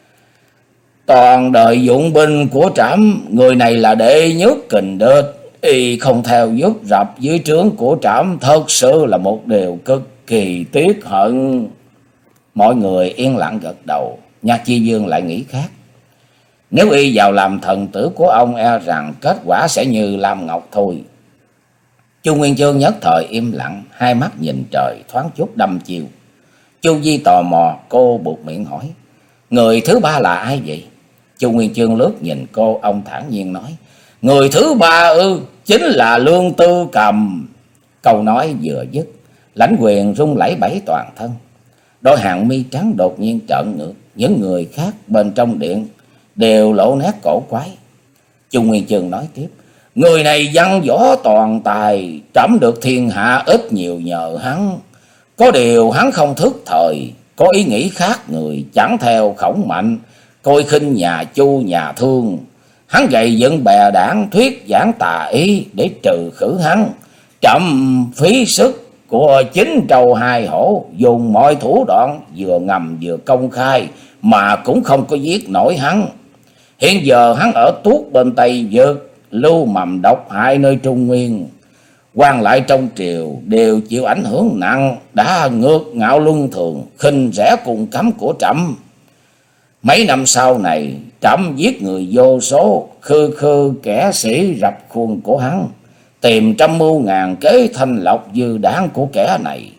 Toàn đời dụng binh của trẫm, người này là đệ nhất kình địch, y không theo giúp rập dưới trướng của trẫm, thật sự là một điều cực kỳ tiếc hận. Mọi người yên lặng gật đầu. Nhạc Chi Dương lại nghĩ khác: nếu y vào làm thần tử của ông, e rằng kết quả sẽ như Lam Ngọc thôi. Chu Nguyên Chương nhất thời im lặng, hai mắt nhìn trời thoáng chút đăm chiêu. Chu Di tò mò, cô buột miệng hỏi: người thứ ba là ai vậy? Chu Nguyên Chương lướt nhìn cô, ông thản nhiên nói: người thứ ba ư? Chính là Lương Tư Cầm. Câu nói vừa dứt, Lãnh Quyền rung lẩy bẩy toàn thân, đôi hàng mi trắng đột nhiên trợn ngược. Những người khác bên trong điện đều lộ nét cổ quái. Chu Nguyên Chương nói tiếp: người này văn võ toàn tài, trẫm được thiên hạ ít nhiều nhờ hắn. Có điều hắn không thức thời, có ý nghĩ khác người, chẳng theo Khổng Mạnh, coi khinh nhà Chu nhà Thương. Hắn gầy dựng bè đảng, thuyết giảng tà ý để trừ khử hắn. Trẫm phí sức của chính trâu hai hổ, dùng mọi thủ đoạn vừa ngầm vừa công khai mà cũng không có giết nổi hắn. Hiện giờ hắn ở tuốt bên Tây Vực, lưu mầm độc hại nơi Trung Nguyên. Quan lại trong triều đều chịu ảnh hưởng nặng, đã ngược ngạo luân thường, khinh rẻ cùng cấm của trẫm. Mấy năm sau này, trẫm giết người vô số, khư khư kẻ sĩ rập khuôn của hắn, tìm trăm mưu ngàn kế thanh lọc dư đáng của kẻ này.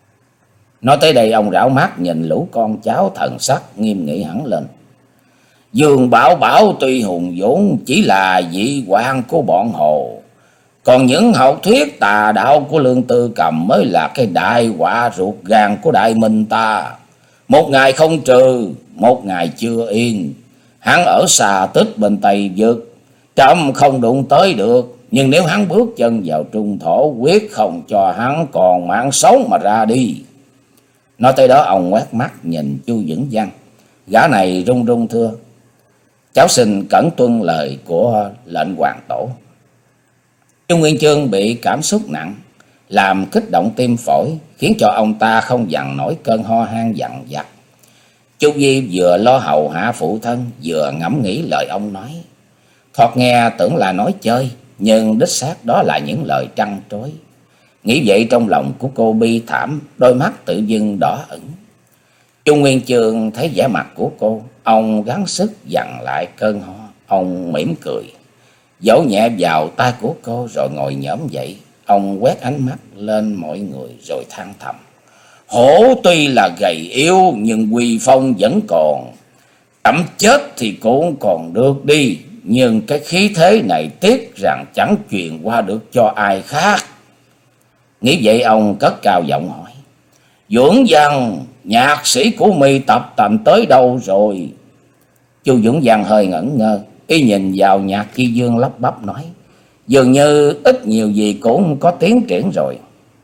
Nói tới đây, ông rảo mắt nhìn lũ con cháu, thần sắc nghiêm nghị hẳn lên. Dương Bảo Bảo tuy hùng dũng chỉ là vị quan của bọn Hồ, còn những học thuyết tà đạo của Lương Tư Cầm mới là cái đại họa ruột gan của Đại Minh ta. Một ngày không trừ, một ngày chưa yên. Hắn ở xa tích bên Tây Vực, trẫm không đụng tới được. Nhưng nếu hắn bước chân vào Trung Thổ, quyết không cho hắn còn mạng sống mà ra đi. Nói tới đó ông quét mắt nhìn Chu Vĩnh Văn. Gã này run run thưa: cháu xin cẩn tuân lời của lệnh hoàng tổ. Chu Nguyên Chương bị cảm xúc nặng, làm kích động tim phổi, khiến cho ông ta không dằn nổi cơn ho han dằn vặt. Chu Di vừa lo hầu hạ phụ thân, vừa ngẫm nghĩ lời ông nói. Thoạt nghe tưởng là nói chơi, nhưng đích xác đó là những lời trăn trối. Nghĩ vậy trong lòng của cô bi thảm, đôi mắt tự dưng đỏ ửng. Chu Nguyên Chương thấy vẻ mặt của cô, ông gắng sức dằn lại cơn ho. Ông mỉm cười, vỗ nhẹ vào tay của cô rồi ngồi nhổm dậy. Ông quét ánh mắt lên mọi người rồi than thầm: hổ tuy là gầy yếu nhưng uy phong vẫn còn. Chậm chết thì cũng còn được đi, nhưng cái khí thế này tiếc rằng chẳng truyền qua được cho ai khác. Nghĩ vậy ông cất cao giọng hỏi: Dưỡng Văn, nhạc sĩ của mi tập tành tới đâu rồi? Chu Dưỡng Văn hơi ngẩn ngơ, y nhìn vào Nhạc Chi Dương lắp bắp nói: dường như ít nhiều gì cũng có tiến triển rồi.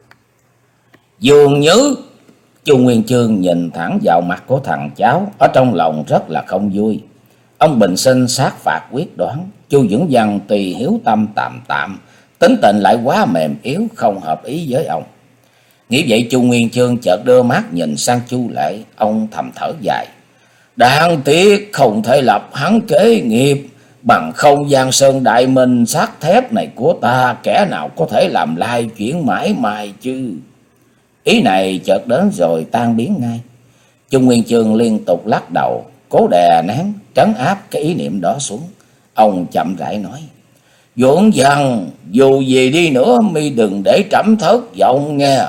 Dường như. Chu Nguyên Chương nhìn thẳng vào mặt của thằng cháu, ở trong lòng rất là không vui. Ông bình sinh sát phạt quyết đoán, Chu Dưỡng Văn tùy hiếu tâm tạm tạm, tính tình lại quá mềm yếu, không hợp ý với ông. Nghĩ vậy Chu Nguyên Chương chợt đưa mắt nhìn sang Chu Lệ, ông thầm thở dài: đáng tiếc không thể lập hắn kế nghiệp, bằng không Giang Sơn Đại Minh sắt thép này của ta, kẻ nào có thể làm lai chuyển mãi mãi chứ. Ý này chợt đến rồi tan biến ngay. Chu Nguyên Chương liên tục lắc đầu, cố đè nén trấn áp cái ý niệm đó xuống. Ông chậm rãi nói: Dưỡng Văn, dù gì đi nữa mi đừng để trẫm thất vọng nghe.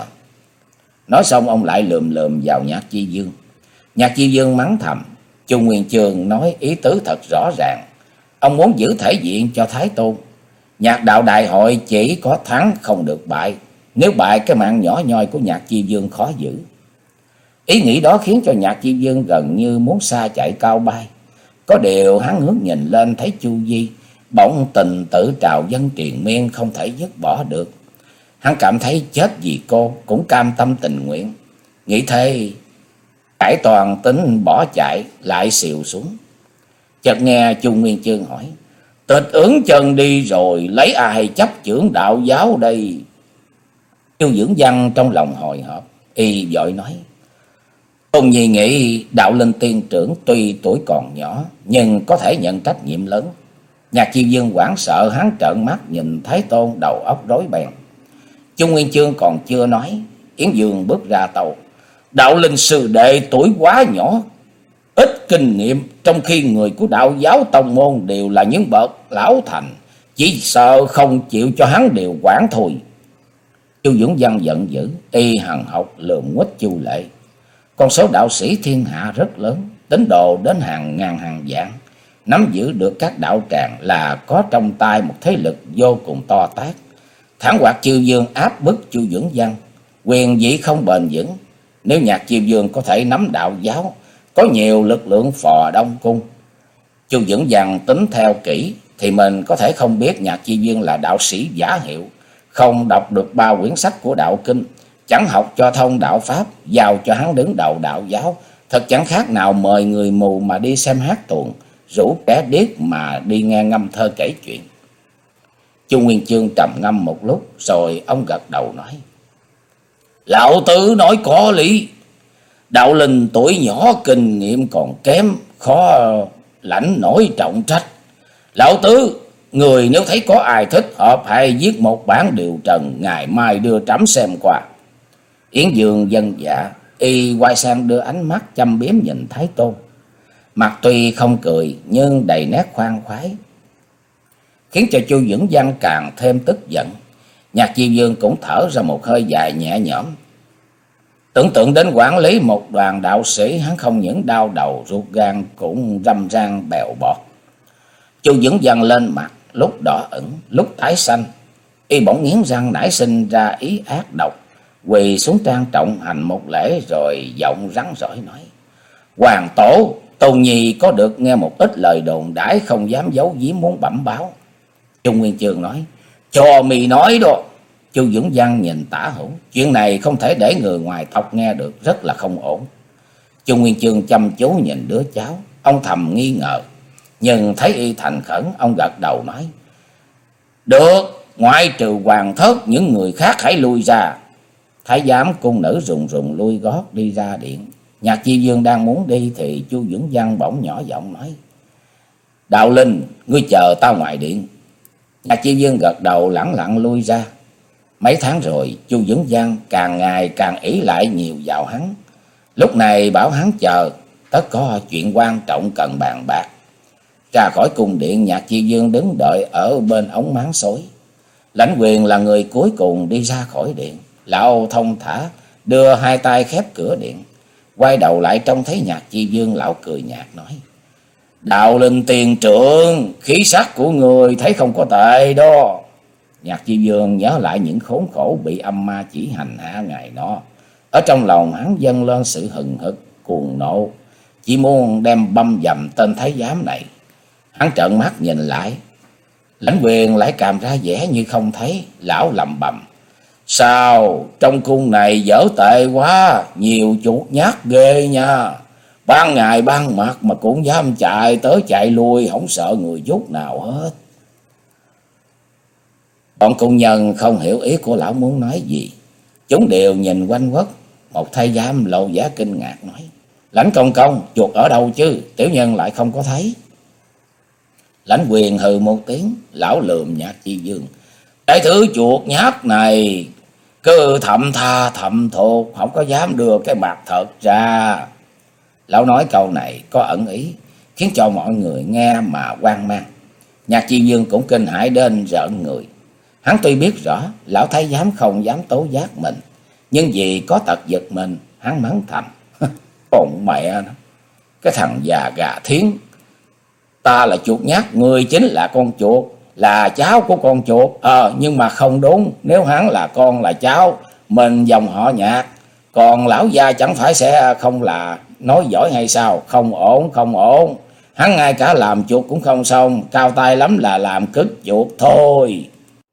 Nói xong ông lại lườm lườm vào Nhạc Chi Dương. Nhạc Chi Dương mắng thầm. Chu Nguyên Chương nói ý tứ thật rõ ràng, ông muốn giữ thể diện cho Thái Tôn. Nhạc đạo đại hội chỉ có thắng không được bại, nếu bại cái mạng nhỏ nhoi của Nhạc Chi Dương khó giữ. Ý nghĩ đó khiến cho Nhạc Chi Dương gần như muốn xa chạy cao bay. Có điều hắn hướng nhìn lên thấy Chu Di, bỗng tình tự trào dâng triền miên không thể dứt bỏ được. Hắn cảm thấy chết vì cô cũng cam tâm tình nguyện. Nghĩ thế cải toàn tính bỏ chạy lại xìu xuống. Chợt nghe Chu Nguyên Chương hỏi: Tịch ứng chân đi rồi, lấy ai chấp chưởng đạo giáo đây? Chu Dưỡng Văn trong lòng hồi hộp, y vội nói: Tôn Nhi nghĩ đạo linh tiên trưởng tuy tuổi còn nhỏ, nhưng có thể nhận trách nhiệm lớn. Nhạc Chi Dương hoảng sợ, hắn trợn mắt nhìn Thái Tôn, đầu óc rối beng. Chu Nguyên Chương còn chưa nói, Yến Dương bước ra tàu: Đạo linh sư đệ tuổi quá nhỏ, ít kinh nghiệm, trong khi người của đạo giáo tông môn đều là những bậc lão thành, chỉ sợ không chịu cho hắn điều quản thôi. Chu Dưỡng Văn giận dữ, y hằn học lườm nguếch Chu Lệ. Con số đạo sĩ thiên hạ rất lớn, tín đồ đến hàng ngàn hàng vạn, nắm giữ được các đạo tràng là có trong tay một thế lực vô cùng to tát. Thẳng hoặc Chư Dương áp bức Chu Dưỡng Văn, quyền vị không bền vững. Nếu Nhạc Chi Dương có thể nắm đạo giáo, có nhiều lực lượng phò đông cung. Chu Dưỡng Văn tính theo kỹ thì mình có thể không biết Nhạc Chi Dương là đạo sĩ giả hiệu, không đọc được ba quyển sách của đạo kinh, chẳng học cho thông đạo pháp, giao cho hắn đứng đầu đạo giáo, thật chẳng khác nào mời người mù mà đi xem hát tuồng, rủ kẻ điếc mà đi nghe ngâm thơ kể chuyện. Chu Nguyên Chương trầm ngâm một lúc rồi ông gật đầu nói: Lão tử nói có lý. Đạo linh tuổi nhỏ kinh nghiệm còn kém, khó lãnh nổi trọng trách. Lão tứ, người nếu thấy có ai thích hợp hãy viết một bản điều trần, ngày mai đưa trẫm xem qua. Yến Dương dân dạ, y quay sang đưa ánh mắt chăm biếm nhìn Thái Tôn. Mặt tuy không cười nhưng đầy nét khoan khoái, khiến cho Chu Dưỡng Văn càng thêm tức giận. Nhạc Chi Dương cũng thở ra một hơi dài nhẹ nhõm. Tưởng tượng đến quản lý một đoàn đạo sĩ, hắn không những đau đầu ruột gan cũng râm ran bèo bọt. Chu Dưỡng Văn lên mặt lúc đỏ ửng lúc tái xanh, y bỗng nghiến răng nảy sinh ra ý ác độc, quỳ xuống trang trọng hành một lễ rồi giọng rắn rỏi nói: Hoàng tổ, Tôn Nhi có được nghe một ít lời đồn đãi không dám giấu giếm muốn bẩm báo. Trung Nguyên Chương nói: Cho mi nói đó. Chu Dưỡng Văn nhìn Tả Hữu: Chuyện này không thể để người ngoài tộc nghe được, rất là không ổn. Trung Nguyên Chương chăm chú nhìn đứa cháu, ông thầm nghi ngờ, nhưng thấy y thành khẩn, ông gật đầu nói: Được, ngoại trừ Hoàng Thất, những người khác hãy lui ra. Thái giám cung nữ rùng rùng lui gót đi ra điện. Nhạc Chi Dương đang muốn đi thì Chu Dưỡng Văn bỗng nhỏ giọng nói: Đạo Linh, ngươi chờ tao ngoài điện. Nhạc Chi Dương gật đầu lẳng lặng lui ra. Mấy tháng rồi, Chu Dưỡng Văn càng ngày càng ỷ lại nhiều vào hắn. Lúc này bảo hắn chờ, tất có chuyện quan trọng cần bàn bạc. Ra khỏi cung điện, Nhạc Chi Dương đứng đợi ở bên ống máng xối. Lãnh Quyền là người cuối cùng đi ra khỏi điện. Lão thông thả đưa hai tay khép cửa điện, quay đầu lại trông thấy Nhạc Chi Dương, lão cười nhạt nói: Đạo Linh tiền trưởng, khí sắc của người thấy không có tệ đó. Nhạc Chi Dương nhớ lại những khốn khổ bị âm ma chỉ hành hạ ngày đó, ở trong lòng hắn dâng lên sự hừng hực cuồng nộ, chỉ muốn đem băm dầm tên thái giám này. Hắn trợn mắt nhìn lại, Lãnh Quyền lại cảm ra vẻ như không thấy. Lão lẩm bẩm: Sao trong cung này dở tệ quá, nhiều chuột nhát ghê nha. Ban ngày ban mặt mà cũng dám chạy tới chạy lui, không sợ người chút nào hết. Bọn cung nhân không hiểu ý của lão muốn nói gì, chúng đều nhìn quanh quất. Một thái giám lộ vẻ kinh ngạc nói: Lãnh công công, chuột ở đâu chứ, tiểu nhân lại không có thấy. Lãnh Quyền hừ một tiếng, lão lườm Nhạc Chi Dương: Cái thứ chuột nhát này cứ thậm tha thậm thột, không có dám đưa cái mặt thật ra. Lão nói câu này có ẩn ý, khiến cho mọi người nghe mà hoang mang. Nhạc Chi Dương cũng kinh hãi đến rợn người. Hắn tuy biết rõ lão thái giám không dám tố giác mình, nhưng vì có tật giật mình, hắn mắng thầm: Còn mẹ nó, cái thằng già gà thiến, ta là chuột nhát, người chính là con chuột, là cháu của con chuột. Ờ nhưng mà không đúng, nếu hắn là con là cháu, mình dòng họ Nhạc, còn lão gia chẳng phải sẽ không là nói giỏi hay sao? Không ổn, không ổn. Hắn ngay cả làm chuột cũng không xong, cao tay lắm là làm cứt chuột thôi.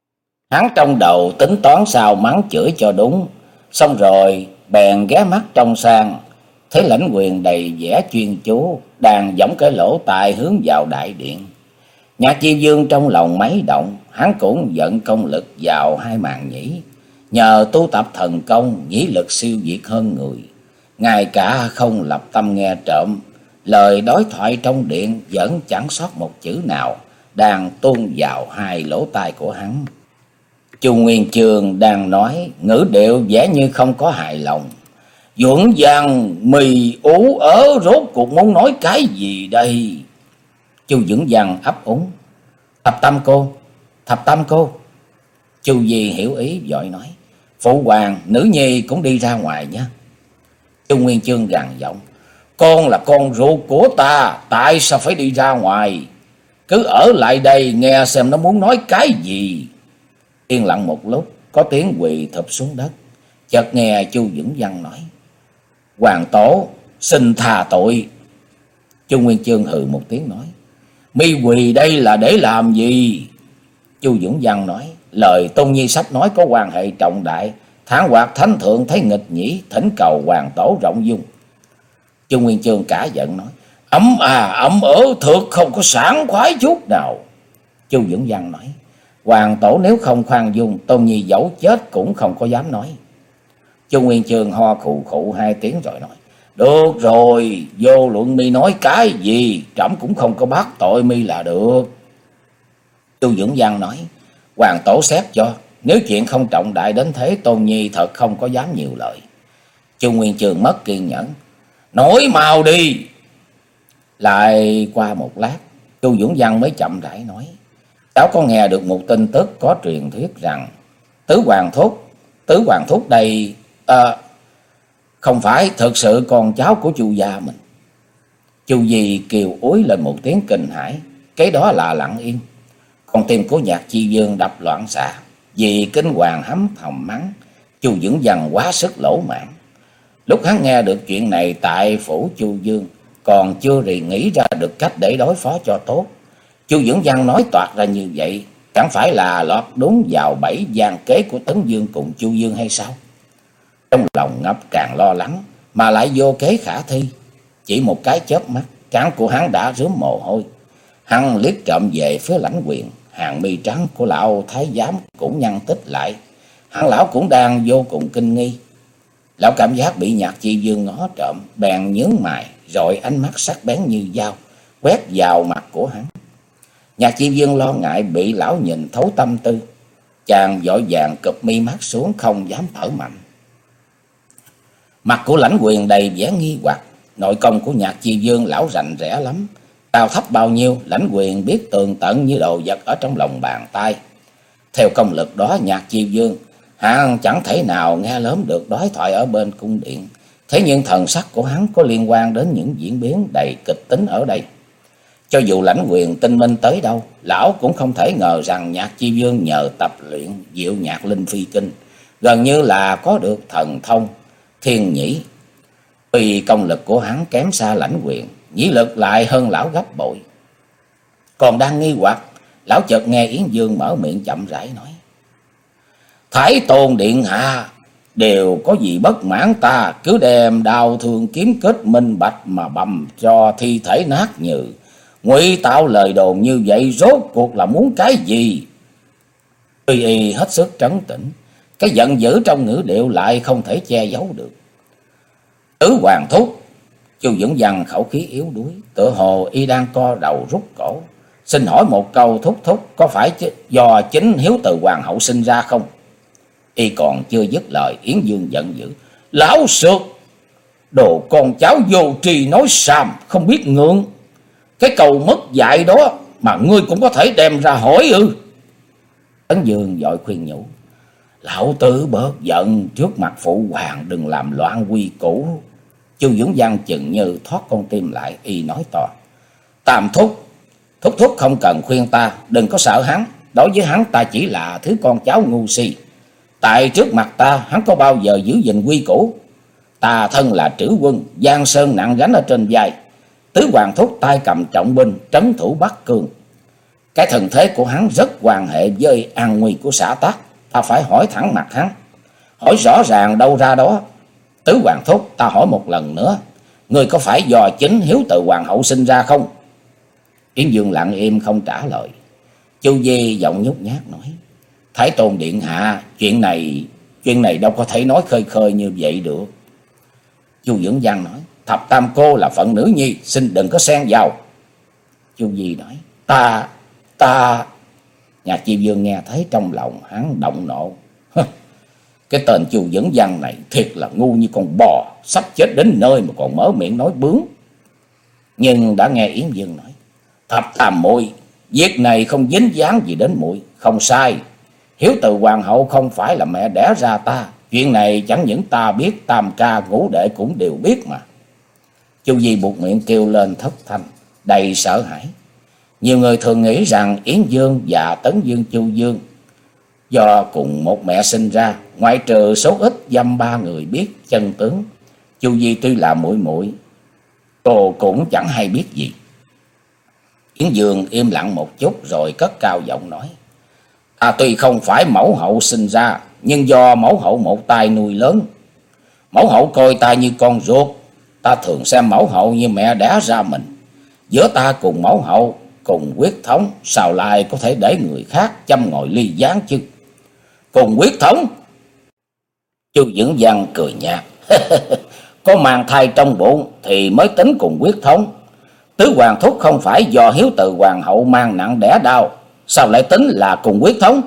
Hắn trong đầu tính toán sao mắng chửi cho đúng, xong rồi bèn ghé mắt trong sang, thấy Lãnh Quyền đầy vẻ chuyên chú, đang giỏng cái lỗ tai hướng vào đại điện. Nhạc Chi Dương trong lòng mấy động, hắn cũng vận công lực vào hai màn nhĩ, nhờ tu tập thần công, nhĩ lực siêu việt hơn người. Ngay cả không lập tâm nghe trộm, lời đối thoại trong điện vẫn chẳng sót một chữ nào, đang tuôn vào hai lỗ tai của hắn. Chu Nguyên Chương đang nói, ngữ điệu vẻ như không có hài lòng. Dưỡng Văn mì ú ớ, rốt cuộc muốn nói cái gì đây? Chu Dưỡng Văn ấp úng: Thập Tam cô, Thập Tam cô. Chu Di hiểu ý vội nói: Phụ hoàng, nữ nhi cũng đi ra ngoài nhé. Chu Nguyên Chương gằn giọng: Con là con ruột của ta, tại sao phải đi ra ngoài? Cứ ở lại đây nghe xem nó muốn nói cái gì. Yên lặng một lúc, có tiếng quỳ thụp xuống đất. Chợt nghe Chu Dưỡng Văn nói: Hoàng tổ, xin tha tội. Chu Nguyên Chương hừ một tiếng nói: Mi quỳ đây là để làm gì? Chu Dưỡng Văn nói: Lời Tôn Nhi sắp nói có quan hệ trọng đại, thản hoạt thánh thượng thấy nghịch nhĩ, thỉnh cầu hoàng tổ rộng dung. Chu Nguyên Chương cả giận nói: Ấm à ấm ở, thực không có sảng khoái chút nào. Chu Dưỡng Văn nói: Hoàng tổ nếu không khoan dung, Tôn Nhi dẫu chết cũng không có dám nói. Chu Nguyên Chương ho khụ khụ hai tiếng rồi nói: Được rồi, vô luận mi nói cái gì, trẫm cũng không có bắt tội mi là được. Chu Dưỡng Văn nói: Hoàng tổ xét cho, nếu chuyện không trọng đại đến thế, Tôn Nhi thật không có dám nhiều lời. Chu Nguyên Chương mất kiên nhẫn: Nói mau đi. Lại qua một lát, Chu Dưỡng Văn mới chậm rãi nói: Cháu có nghe được một tin tức có truyền thuyết rằng Tứ Hoàng Thúc, Tứ Hoàng Thúc đây à, không phải thực sự con cháu của Chu gia mình. Chu Di kêu úi lên một tiếng kinh hãi, cái đó là lặng yên. Con tim của Nhạc Chi Dương đập loạn xạ, vì kinh hoàng hấm thầm mắng Chu Dưỡng Văn quá sức lỗ mãn. Lúc hắn nghe được chuyện này tại phủ Chu Dương, còn chưa rì nghĩ ra được cách để đối phó cho tốt. Chu Dưỡng Văn nói toạc ra như vậy, chẳng phải là lọt đúng vào bẫy gian kế của Tấn Dương cùng Chu Dương hay sao? Trong lòng ngập càng lo lắng, mà lại vô kế khả thi. Chỉ một cái chớp mắt, trán của hắn đã rướm mồ hôi. Hắn liếc trộm về phía Lãnh Quyền, hàng mi trắng của lão thái giám cũng nhăn tích lại. Hắn lão cũng đang vô cùng kinh nghi. Lão cảm giác bị Nhạc Chi Dương ngó trộm, bèn nhướng mày, rồi ánh mắt sắc bén như dao quét vào mặt của hắn. Nhạc Chi Dương lo ngại bị lão nhìn thấu tâm tư, chàng vội vàng cụp mi mắt xuống, không dám thở mạnh. Mặt của Lãnh Quyền đầy vẻ nghi hoặc. Nội công của Nhạc Chi Dương lão rành rẽ lắm, cao thấp bao nhiêu Lãnh Quyền biết tường tận như đồ vật ở trong lòng bàn tay. Theo công lực đó, Nhạc Chi Dương hắn chẳng thể nào nghe lớn được đối thoại ở bên cung điện. Thế nhưng thần sắc của hắn có liên quan đến những diễn biến đầy kịch tính ở đây. Cho dù Lãnh Quyền tinh minh tới đâu, lão cũng không thể ngờ rằng Nhạc Chi Dương nhờ tập luyện Diệu Nhạc Linh Phi Kinh gần như là có được thần thông thiên nhĩ. Tuy công lực của hắn kém xa Lãnh Quyền, nhĩ lực lại hơn lão gấp bội. Còn đang nghi hoặc, lão chợt nghe Yến Dương mở miệng chậm rãi nói: Thái Tôn điện hạ, đều có gì bất mãn ta, cứ đem đao thương kiếm kết minh bạch mà bầm cho thi thể nát nhừ. Ngụy tạo lời đồn như vậy rốt cuộc là muốn cái gì? Tuy y hết sức trấn tĩnh, cái giận dữ trong ngữ điệu lại không thể che giấu được. Tứ Hoàng thúc. Chu Dưỡng Văn khẩu khí yếu đuối, tựa hồ y đang co đầu rút cổ. Xin hỏi một câu thúc thúc, có phải do chính hiếu từ hoàng hậu sinh ra không? Y còn chưa dứt lời, Yến Dương giận dữ: Lão sược, đồ con cháu vô tri nói xàm, không biết ngượng. Cái câu mất dạy đó mà ngươi cũng có thể đem ra hỏi ư? Tấn Dương vội khuyên nhủ: Lão tử bớt giận, trước mặt phụ hoàng đừng làm loạn quy củ. Chu Dưỡng Văn chừng như thoát con tim lại, y nói to: Tam thúc, thúc thúc không cần khuyên ta, đừng có sợ hắn. Đối với hắn ta chỉ là thứ con cháu ngu si. Tại trước mặt ta, hắn có bao giờ giữ gìn quy củ? Ta thân là trữ quân, giang sơn nặng gánh ở trên vai. Tứ Hoàng thúc tay cầm trọng binh, trấn thủ Bắc Cương. Cái thần thế của hắn rất quan hệ với an nguy của xã tắc. Ta phải hỏi thẳng mặt hắn, hỏi rõ ràng đâu ra đó. Tứ Hoàng thúc, ta hỏi một lần nữa, người có phải do chính hiếu từ hoàng hậu sinh ra không? Yến Dương lặng im không trả lời. Chu Di giọng nhút nhát nói: Thái Tôn điện hạ, chuyện này chuyện này đâu có thể nói khơi khơi như vậy được. Chu Dưỡng Văn nói: Thập tam cô là phận nữ nhi, xin đừng có xen vào. Chu Di nói: Ta, ta... Nhạc Chi Dương nghe thấy trong lòng hắn động nộ. Cái tên Chu Dưỡng Văn này thiệt là ngu như con bò, sắp chết đến nơi mà còn mở miệng nói bướng. Nhưng đã nghe Yến Dương nói: Thập tam muội, việc này không dính dáng gì đến muội, không sai. Hiếu từ hoàng hậu không phải là mẹ đẻ ra ta, chuyện này chẳng những ta biết, tam ca ngũ đệ cũng đều biết mà. Chu Di buột miệng kêu lên thất thanh, đầy sợ hãi. Nhiều người thường nghĩ rằng Yến Dương và Tấn Dương Chu Dương do cùng một mẹ sinh ra, ngoại trừ số ít dăm ba người biết chân tướng. Chu Di tuy là muội muội, cô cũng chẳng hay biết gì. Yến Dương im lặng một chút rồi cất cao giọng nói: Ta tuy không phải mẫu hậu sinh ra, nhưng do mẫu hậu một tay nuôi lớn. Mẫu hậu coi ta như con ruột, ta thường xem mẫu hậu như mẹ đẻ ra mình. Giữa ta cùng mẫu hậu cùng huyết thống, sao lại có thể để người khác châm ngòi ly gián chứ? Cùng huyết thống? Chu Dưỡng Văn cười nhạt: Có mang thai trong bụng thì mới tính cùng huyết thống. Tứ Hoàng thúc không phải do hiếu từ hoàng hậu mang nặng đẻ đau, sao lại tính là cùng huyết thống?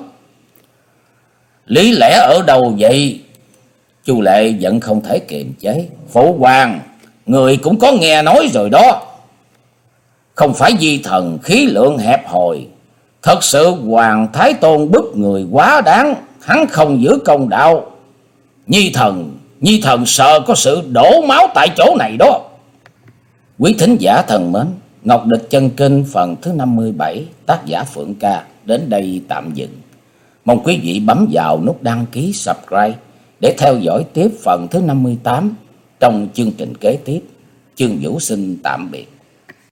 Lý lẽ ở đâu vậy? Chu Lệ vẫn không thể kiềm chế: Phụ hoàng, người cũng có nghe nói rồi đó. Không phải di thần khí lượng hẹp hòi, thật sự Hoàng Thái Tôn bức người quá đáng, hắn không giữ công đạo. Nhi thần Nhi thần sợ có sự đổ máu tại chỗ này đó. Quý thính giả thân mến, Ngọc Địch Chân Kinh phần thứ năm mươi bảy, tác giả Phượng Ca đến đây tạm dừng. Mong quý vị bấm vào nút đăng ký subscribe để theo dõi tiếp phần thứ năm mươi tám trong chương trình kế tiếp. Chương Vũ xin tạm biệt.